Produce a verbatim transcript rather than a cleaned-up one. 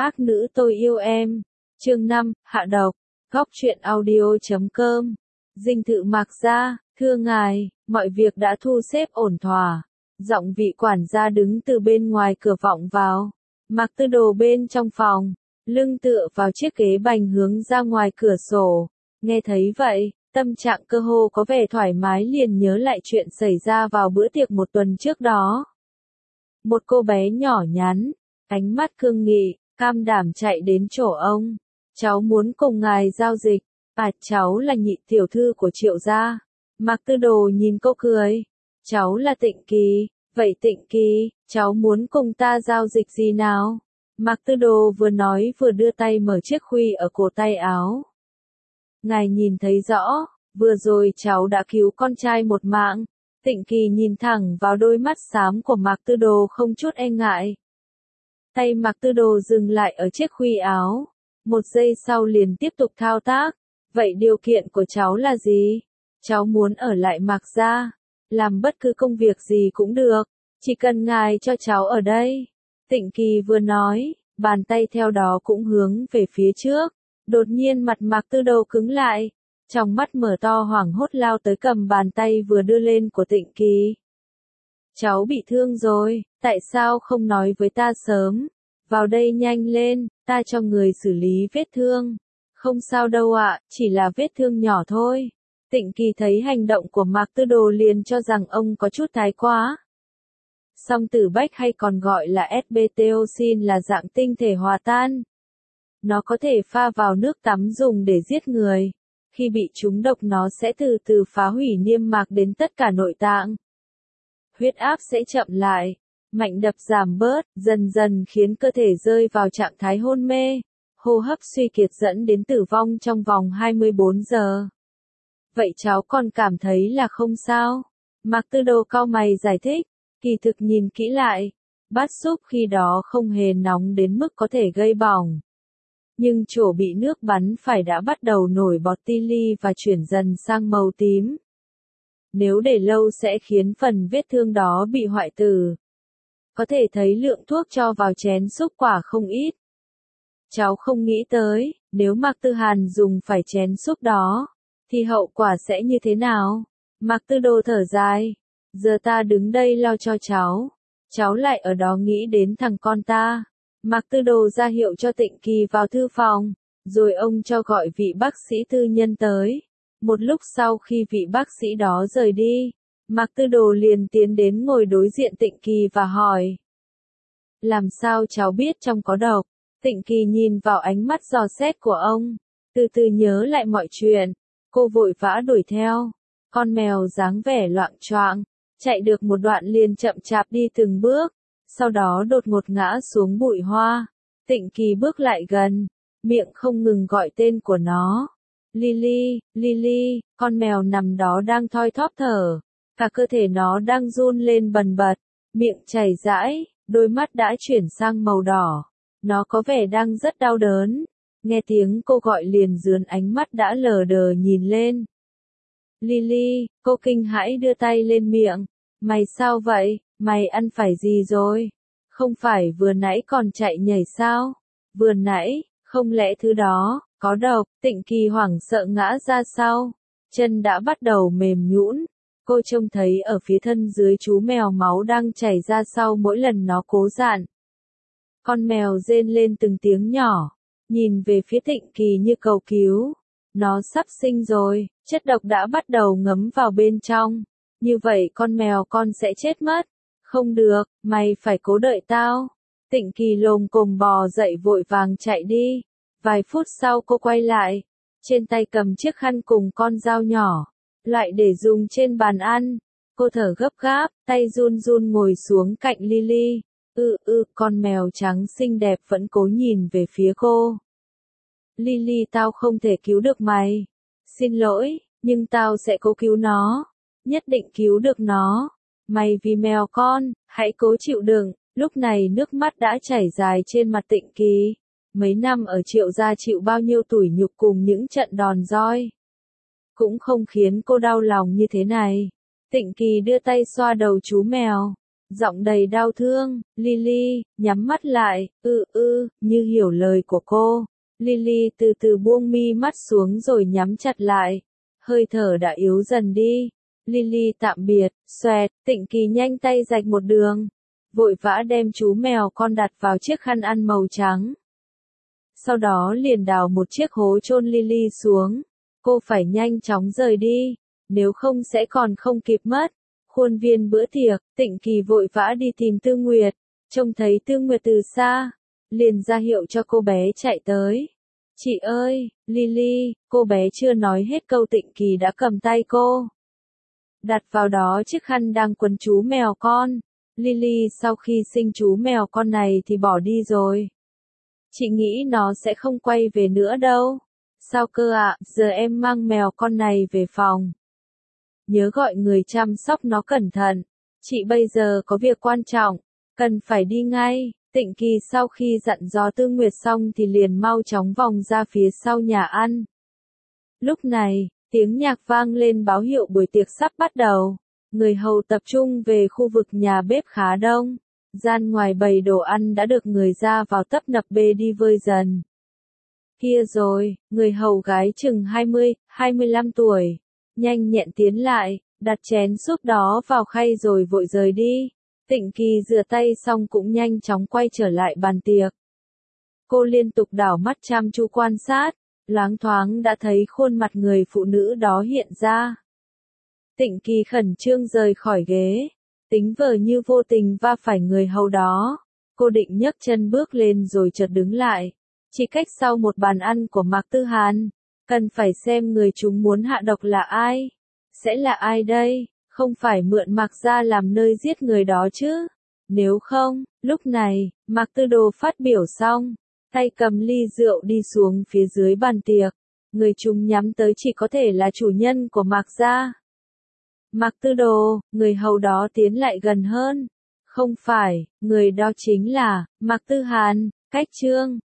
Ác nữ tôi yêu em. Chương năm, hạ độc. Góc truyện audio chấm com. Dinh thự Mạc gia, thưa ngài, mọi việc đã thu xếp ổn thỏa. Giọng vị quản gia đứng từ bên ngoài cửa vọng vào. Mạc Tư Đồ bên trong phòng, lưng tựa vào chiếc ghế bành hướng ra ngoài cửa sổ. Nghe thấy vậy, tâm trạng cơ hồ có vẻ thoải mái, liền nhớ lại chuyện xảy ra vào bữa tiệc một tuần trước đó. Một cô bé nhỏ nhắn, ánh mắt cương nghị, cam đảm chạy đến chỗ ông. Cháu muốn cùng ngài giao dịch. À, cháu là nhị tiểu thư của Triệu gia. Mạc Tư Đồ nhìn cô cười. Cháu là Tịnh Kỳ. Vậy Tịnh Kỳ, cháu muốn cùng ta giao dịch gì nào? Mạc Tư Đồ vừa nói vừa đưa tay mở chiếc khuy ở cổ tay áo. Ngài nhìn thấy rõ, vừa rồi cháu đã cứu con trai một mạng. Tịnh Kỳ nhìn thẳng vào đôi mắt xám của Mạc Tư Đồ không chút e ngại. Tay Mạc Tư Đồ dừng lại ở chiếc khuy áo. Một giây sau liền tiếp tục thao tác. Vậy điều kiện của cháu là gì? Cháu muốn ở lại Mạc gia, làm bất cứ công việc gì cũng được, chỉ cần ngài cho cháu ở đây. Tịnh Kỳ vừa nói, bàn tay theo đó cũng hướng về phía trước. Đột nhiên mặt Mạc Tư Đồ cứng lại, trong mắt mở to hoảng hốt lao tới cầm bàn tay vừa đưa lên của Tịnh Kỳ. Cháu bị thương rồi, tại sao không nói với ta sớm? Vào đây nhanh lên, ta cho người xử lý vết thương. Không sao đâu ạ, chỉ là vết thương nhỏ thôi. Tịnh Kỳ thấy hành động của Mạc Tư Đồ liền cho rằng ông có chút thái quá. Song tử bách hay còn gọi là ét-bê-tê-ô-xin là dạng tinh thể hòa tan. Nó có thể pha vào nước tắm dùng để giết người. Khi bị trúng độc nó sẽ từ từ phá hủy niêm mạc đến tất cả nội tạng. Huyết áp sẽ chậm lại, mạch đập giảm bớt, dần dần khiến cơ thể rơi vào trạng thái hôn mê, hô hấp suy kiệt dẫn đến tử vong trong vòng hai mươi bốn giờ. Vậy cháu còn cảm thấy là không sao? Mạc Tư Đồ cau mày giải thích, kỳ thực nhìn kỹ lại, bát súp khi đó không hề nóng đến mức có thể gây bỏng. Nhưng chỗ bị nước bắn phải đã bắt đầu nổi bọt ti li và chuyển dần sang màu tím. Nếu để lâu sẽ khiến phần vết thương đó bị hoại tử. Có thể thấy lượng thuốc cho vào chén súp quả không ít. Cháu không nghĩ tới, nếu Mạc Tư Hàn dùng phải chén súp đó, thì hậu quả sẽ như thế nào? Mạc Tư Đồ thở dài. Giờ ta đứng đây lo cho cháu. Cháu lại ở đó nghĩ đến thằng con ta. Mạc Tư Đồ ra hiệu cho Tịnh Kỳ vào thư phòng, rồi ông cho gọi vị bác sĩ tư nhân tới. Một lúc sau khi vị bác sĩ đó rời đi, Mạc Tư Đồ liền tiến đến ngồi đối diện Tịnh Kỳ và hỏi. Làm sao cháu biết trong có độc? Tịnh Kỳ nhìn vào ánh mắt dò xét của ông, từ từ nhớ lại mọi chuyện. Cô vội vã đuổi theo. Con mèo dáng vẻ loạng choạng, chạy được một đoạn liền chậm chạp đi từng bước, sau đó đột ngột ngã xuống bụi hoa. Tịnh Kỳ bước lại gần, miệng không ngừng gọi tên của nó. Lily, Lily, con mèo nằm đó đang thoi thóp thở, cả cơ thể nó đang run lên bần bật, miệng chảy rãi, đôi mắt đã chuyển sang màu đỏ. Nó có vẻ đang rất đau đớn. Nghe tiếng cô gọi liền dướn ánh mắt đã lờ đờ nhìn lên. Lily, cô kinh hãi đưa tay lên miệng. Mày sao vậy? Mày ăn phải gì rồi? Không phải vừa nãy còn chạy nhảy sao? Vừa nãy, không lẽ thứ đó có độc? Tịnh Kỳ hoảng sợ ngã ra sau, chân đã bắt đầu mềm nhũn. Cô trông thấy ở phía thân dưới chú mèo máu đang chảy ra sau mỗi lần nó cố dạn. Con mèo rên lên từng tiếng nhỏ, nhìn về phía Tịnh Kỳ như cầu cứu. Nó sắp sinh rồi, chất độc đã bắt đầu ngấm vào bên trong. Như vậy con mèo con sẽ chết mất. Không được, mày phải cố đợi tao. Tịnh Kỳ lồm cồm bò dậy vội vàng chạy đi. Vài phút sau cô quay lại, trên tay cầm chiếc khăn cùng con dao nhỏ, lại để dùng trên bàn ăn. Cô thở gấp gáp, tay run run ngồi xuống cạnh Lily. Ừ ừ, con mèo trắng xinh đẹp vẫn cố nhìn về phía cô. Lily, tao không thể cứu được mày. Xin lỗi, nhưng tao sẽ cố cứu nó. Nhất định cứu được nó. Mày vì mèo con, hãy cố chịu đựng. Lúc này nước mắt đã chảy dài trên mặt Tịnh Kỳ. Mấy năm ở Triệu gia chịu bao nhiêu tủi nhục cùng những trận đòn roi. Cũng không khiến cô đau lòng như thế này. Tịnh Kỳ đưa tay xoa đầu chú mèo. Giọng đầy đau thương, Lily, nhắm mắt lại, ư ư, như hiểu lời của cô. Lily từ từ buông mi mắt xuống rồi nhắm chặt lại. Hơi thở đã yếu dần đi. Lily tạm biệt, xoẹt, Tịnh Kỳ nhanh tay rạch một đường. Vội vã đem chú mèo con đặt vào chiếc khăn ăn màu trắng. Sau đó liền đào một chiếc hố chôn Lily xuống. Cô phải nhanh chóng rời đi, nếu không sẽ còn không kịp mất. Khuôn viên bữa tiệc, Tịnh Kỳ vội vã đi tìm Tư Nguyệt. Trông thấy Tư Nguyệt từ xa, liền ra hiệu cho cô bé chạy tới. Chị ơi, Lily, cô bé chưa nói hết câu Tịnh Kỳ đã cầm tay cô. Đặt vào đó chiếc khăn đang quấn chú mèo con. Lily sau khi sinh chú mèo con này thì bỏ đi rồi. Chị nghĩ nó sẽ không quay về nữa đâu. Sao cơ ạ, giờ em mang mèo con này về phòng. Nhớ gọi người chăm sóc nó cẩn thận. Chị bây giờ có việc quan trọng, cần phải đi ngay. Tịnh Kỳ sau khi dặn dò Tư Nguyệt xong thì liền mau chóng vòng ra phía sau nhà ăn. Lúc này, tiếng nhạc vang lên báo hiệu buổi tiệc sắp bắt đầu. Người hầu tập trung về khu vực nhà bếp khá đông. Gian ngoài bày đồ ăn đã được người ra vào tấp nập bê đi vơi dần. Kia rồi, người hầu gái chừng hai mươi, hai mươi lăm tuổi. Nhanh nhẹn tiến lại, đặt chén súp đó vào khay rồi vội rời đi. Tịnh Kỳ rửa tay xong cũng nhanh chóng quay trở lại bàn tiệc. Cô liên tục đảo mắt chăm chú quan sát, loáng thoáng đã thấy khuôn mặt người phụ nữ đó hiện ra. Tịnh Kỳ khẩn trương rời khỏi ghế, tính vờ như vô tình va phải người hầu đó. Cô định nhấc chân bước lên rồi chợt đứng lại. Chỉ cách sau một bàn ăn của Mạc Tư Hàn, cần phải xem người chúng muốn hạ độc là ai. Sẽ là ai đây? Không phải mượn Mạc gia làm nơi giết người đó chứ? Nếu không, lúc này, Mạc Tư Đồ phát biểu xong, tay cầm ly rượu đi xuống phía dưới bàn tiệc. Người chúng nhắm tới chỉ có thể là chủ nhân của Mạc gia. Mạc Tư Đồ, người hầu đó tiến lại gần hơn. Không phải, người đó chính là Mạc Tư Hàn, Cách Trương.